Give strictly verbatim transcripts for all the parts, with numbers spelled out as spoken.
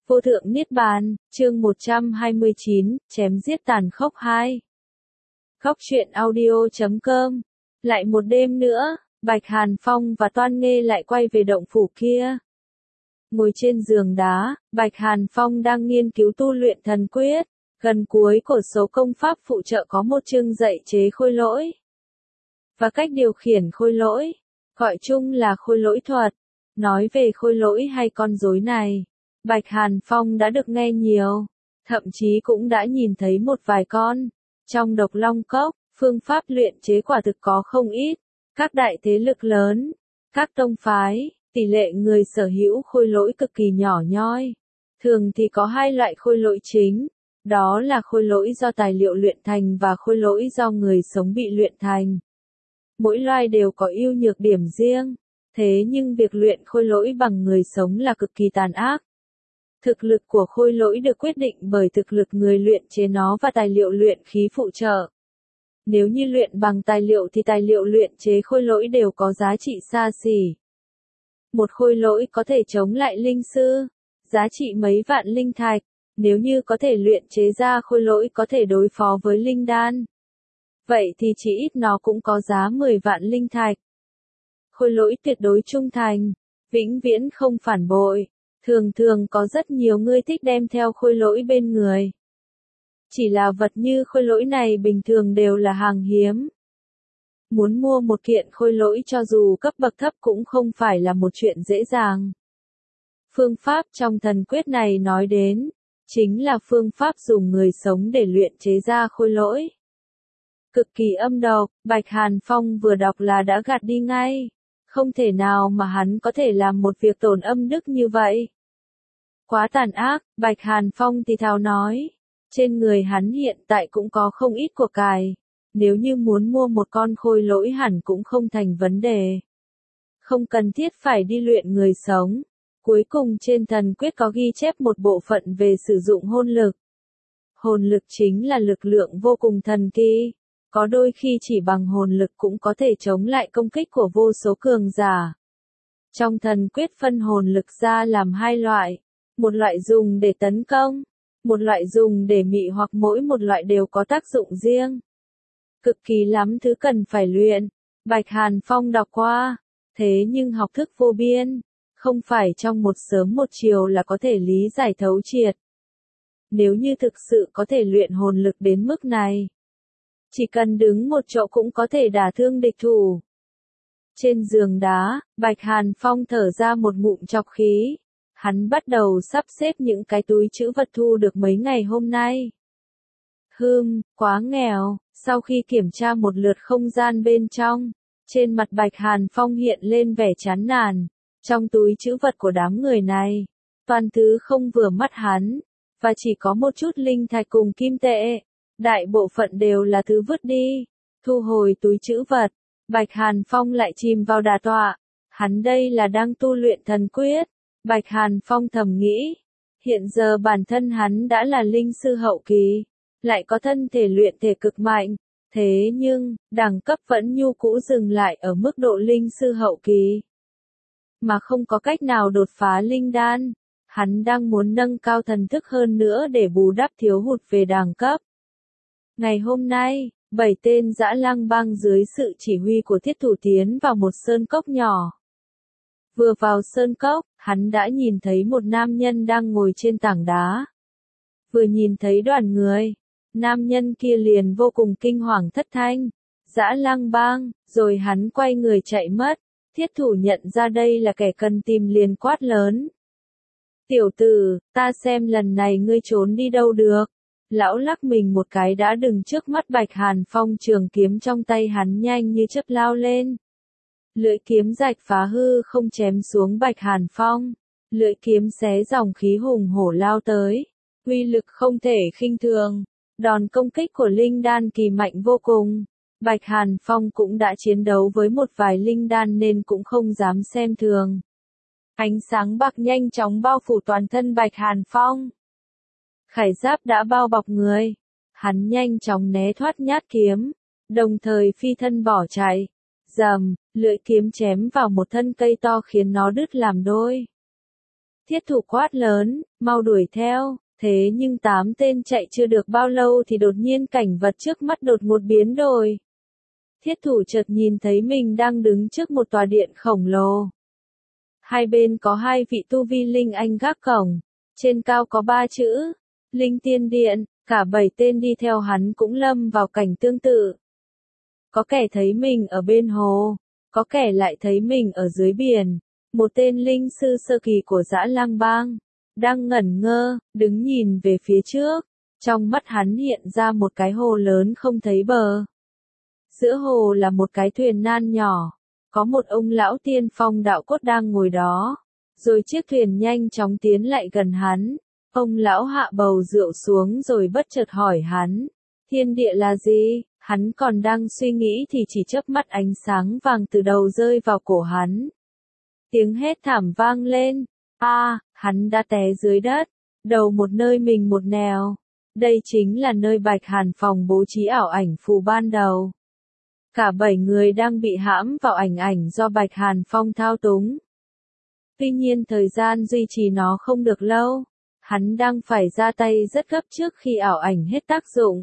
Vô thượng Niết Bàn, chương một trăm hai mươi chín, chém giết tàn khốc hai. Góc truyện audio chấm com. Lại một đêm nữa, Bạch Hàn Phong và Toan Nghê lại quay về động phủ kia. Ngồi trên giường đá, Bạch Hàn Phong đang nghiên cứu tu luyện thần quyết. Gần cuối của số công pháp phụ trợ có một chương dạy chế khôi lỗi. Và cách điều khiển khôi lỗi, gọi chung là khôi lỗi thuật. Nói về khôi lỗi hay con rối này, Bạch Hàn Phong đã được nghe nhiều, thậm chí cũng đã nhìn thấy một vài con. Trong Độc Long Cốc, phương pháp luyện chế quả thực có không ít. Các đại thế lực lớn, các tông phái, tỷ lệ người sở hữu khôi lỗi cực kỳ nhỏ nhoi. Thường thì có hai loại khôi lỗi chính, đó là khôi lỗi do tài liệu luyện thành và khôi lỗi do người sống bị luyện thành. Mỗi loại đều có ưu nhược điểm riêng, thế nhưng việc luyện khôi lỗi bằng người sống là cực kỳ tàn ác. Thực lực của khôi lỗi được quyết định bởi thực lực người luyện chế nó và tài liệu luyện khí phụ trợ. Nếu như luyện bằng tài liệu thì tài liệu luyện chế khôi lỗi đều có giá trị xa xỉ. Một khôi lỗi có thể chống lại linh sư, giá trị mấy vạn linh thạch. Nếu như có thể luyện chế ra khôi lỗi có thể đối phó với linh đan, vậy thì chỉ ít nó cũng có giá mười vạn linh thạch. Khôi lỗi tuyệt đối trung thành, vĩnh viễn không phản bội. Thường thường có rất nhiều người thích đem theo khôi lỗi bên người. Chỉ là vật như khôi lỗi này bình thường đều là hàng hiếm. Muốn mua một kiện khôi lỗi cho dù cấp bậc thấp cũng không phải là một chuyện dễ dàng. Phương pháp trong thần quyết này nói đến, chính là phương pháp dùng người sống để luyện chế ra khôi lỗi. Cực kỳ âm độc, Bạch Hàn Phong vừa đọc là đã gạt đi ngay. Không thể nào mà hắn có thể làm một việc tổn âm đức như vậy. Quá tàn ác, Bạch Hàn Phong thì thào nói. Trên người hắn hiện tại cũng có không ít của cải. Nếu như muốn mua một con khôi lỗi hẳn cũng không thành vấn đề. Không cần thiết phải đi luyện người sống. Cuối cùng trên thần quyết có ghi chép một bộ phận về sử dụng hồn lực. Hồn lực chính là lực lượng vô cùng thần kỳ. Có đôi khi chỉ bằng hồn lực cũng có thể chống lại công kích của vô số cường giả. Trong thần quyết phân hồn lực ra làm hai loại. Một loại dùng để tấn công, một loại dùng để mị hoặc mỗi một loại đều có tác dụng riêng. Cực kỳ lắm thứ cần phải luyện. Bạch Hàn Phong đọc qua, thế nhưng học thức vô biên, không phải trong một sớm một chiều là có thể lý giải thấu triệt. Nếu như thực sự có thể luyện hồn lực đến mức này, chỉ cần đứng một chỗ cũng có thể đả thương địch thủ. Trên giường đá, Bạch Hàn Phong thở ra một ngụm trọc khí. Hắn bắt đầu sắp xếp những cái túi trữ vật thu được mấy ngày hôm nay. Hừm, quá nghèo. Sau khi kiểm tra một lượt không gian bên trong, trên mặt Bạch Hàn Phong hiện lên vẻ chán nản. Trong túi trữ vật của đám người này, toàn thứ không vừa mắt hắn, và chỉ có một chút linh thạch cùng kim tệ. Đại bộ phận đều là thứ vứt đi. Thu hồi túi trữ vật, Bạch Hàn Phong lại chìm vào đả tọa. Hắn đây là đang tu luyện thần quyết. Bạch Hàn Phong thầm nghĩ, hiện giờ bản thân hắn đã là linh sư hậu kỳ, lại có thân thể luyện thể cực mạnh, thế nhưng, đẳng cấp vẫn như cũ dừng lại ở mức độ linh sư hậu kỳ, mà không có cách nào đột phá linh đan. Hắn đang muốn nâng cao thần thức hơn nữa để bù đắp thiếu hụt về đẳng cấp. Ngày hôm nay, bảy tên dã lang bang dưới sự chỉ huy của thiết thủ tiến vào một sơn cốc nhỏ. Vừa vào sơn cốc, hắn đã nhìn thấy một nam nhân đang ngồi trên tảng đá. Vừa nhìn thấy đoàn người, nam nhân kia liền vô cùng kinh hoàng thất thanh. Dã lang bang, rồi hắn quay người chạy mất. Thiết thủ nhận ra đây là kẻ cần tìm liền quát lớn. Tiểu tử, ta xem lần này ngươi trốn đi đâu được. Lão lắc mình một cái đã đứng trước mắt Bạch Hàn Phong, trường kiếm trong tay hắn nhanh như chớp lao lên. Lưỡi kiếm rạch phá hư không chém xuống Bạch Hàn Phong. Lưỡi kiếm xé dòng khí hùng hổ lao tới. Uy lực không thể khinh thường. Đòn công kích của linh đan kỳ mạnh vô cùng. Bạch Hàn Phong cũng đã chiến đấu với một vài linh đan nên cũng không dám xem thường. Ánh sáng bạc nhanh chóng bao phủ toàn thân Bạch Hàn Phong. Khải giáp đã bao bọc người. Hắn nhanh chóng né thoát nhát kiếm, đồng thời phi thân bỏ chạy. Rầm, lưỡi kiếm chém vào một thân cây to khiến nó đứt làm đôi. Thiết thủ quát lớn, mau đuổi theo, thế nhưng tám tên chạy chưa được bao lâu thì đột nhiên cảnh vật trước mắt đột ngột biến đổi. Thiết thủ chợt nhìn thấy mình đang đứng trước một tòa điện khổng lồ. Hai bên có hai vị tu vi linh anh gác cổng, trên cao có ba chữ, Linh Tiên Điện, cả bảy tên đi theo hắn cũng lâm vào cảnh tương tự. Có kẻ thấy mình ở bên hồ, có kẻ lại thấy mình ở dưới biển. Một tên linh sư sơ kỳ của Dã Lang Bang, đang ngẩn ngơ, đứng nhìn về phía trước, trong mắt hắn hiện ra một cái hồ lớn không thấy bờ. Giữa hồ là một cái thuyền nan nhỏ, có một ông lão tiên phong đạo cốt đang ngồi đó, rồi chiếc thuyền nhanh chóng tiến lại gần hắn. Ông lão hạ bầu rượu xuống rồi bất chợt hỏi hắn, thiên địa là gì? Hắn còn đang suy nghĩ thì chỉ chớp mắt ánh sáng vàng từ đầu rơi vào cổ hắn. Tiếng hét thảm vang lên, a, à, hắn đã té dưới đất, đầu một nơi mình một nẻo. Đây chính là nơi Bạch Hàn Phong bố trí ảo ảnh phù ban đầu. Cả bảy người đang bị hãm vào ảnh ảnh do Bạch Hàn Phong thao túng. Tuy nhiên thời gian duy trì nó không được lâu, hắn đang phải ra tay rất gấp trước khi ảo ảnh hết tác dụng.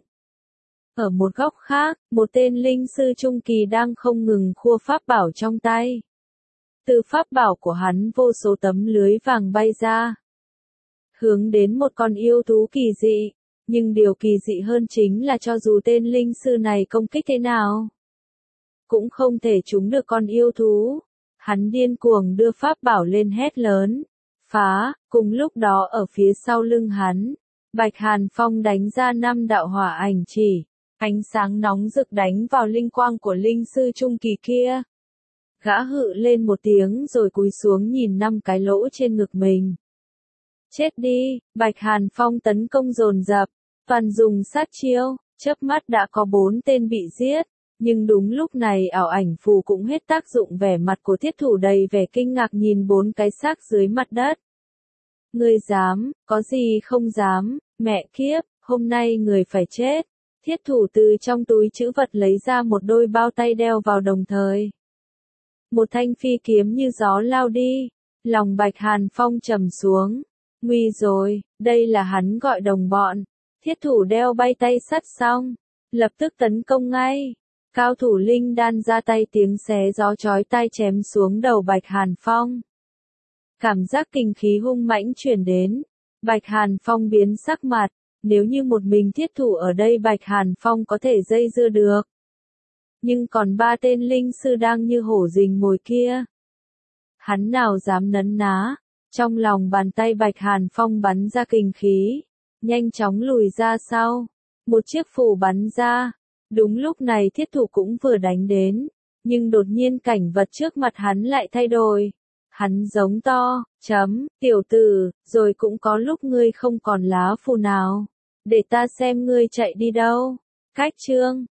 Ở một góc khác, một tên linh sư trung kỳ đang không ngừng khua pháp bảo trong tay. Từ pháp bảo của hắn vô số tấm lưới vàng bay ra, hướng đến một con yêu thú kỳ dị, nhưng điều kỳ dị hơn chính là cho dù tên linh sư này công kích thế nào, cũng không thể trúng được con yêu thú. Hắn điên cuồng đưa pháp bảo lên hét lớn, phá, cùng lúc đó ở phía sau lưng hắn, Bạch Hàn Phong đánh ra năm đạo hỏa ảnh chỉ, ánh sáng nóng rực đánh vào linh quang của linh sư trung kỳ kia. Gã hự lên một tiếng rồi cúi xuống nhìn năm cái lỗ trên ngực mình. Chết đi, Bạch Hàn Phong tấn công dồn dập, toàn dùng sát chiêu, chớp mắt đã có bốn tên bị giết, nhưng đúng lúc này ảo ảnh phù cũng hết tác dụng. Vẻ mặt của thiết thủ đầy vẻ kinh ngạc nhìn bốn cái xác dưới mặt đất. Ngươi dám, có gì không dám, mẹ kiếp, hôm nay người phải chết. Thiết thủ từ trong túi trữ vật lấy ra một đôi bao tay đeo vào đồng thời. Một thanh phi kiếm như gió lao đi, lòng Bạch Hàn Phong trầm xuống. Nguy rồi, đây là hắn gọi đồng bọn. Thiết thủ đeo bay tay sắt xong, lập tức tấn công ngay. Cao thủ linh đan ra tay tiếng xé gió chói tai chém xuống đầu Bạch Hàn Phong. Cảm giác kinh khí hung mãnh truyền đến, Bạch Hàn Phong biến sắc mặt, nếu như một mình thiết thủ ở đây Bạch Hàn Phong có thể dây dưa được. Nhưng còn ba tên linh sư đang như hổ rình mồi kia. Hắn nào dám nấn ná, trong lòng bàn tay Bạch Hàn Phong bắn ra kinh khí, nhanh chóng lùi ra sau, một chiếc phù bắn ra. Đúng lúc này thiết thủ cũng vừa đánh đến, nhưng đột nhiên cảnh vật trước mặt hắn lại thay đổi. Hắn giống to, chấm, tiểu tử, rồi cũng có lúc ngươi không còn lá phù nào. Để ta xem ngươi chạy đi đâu. Cách chương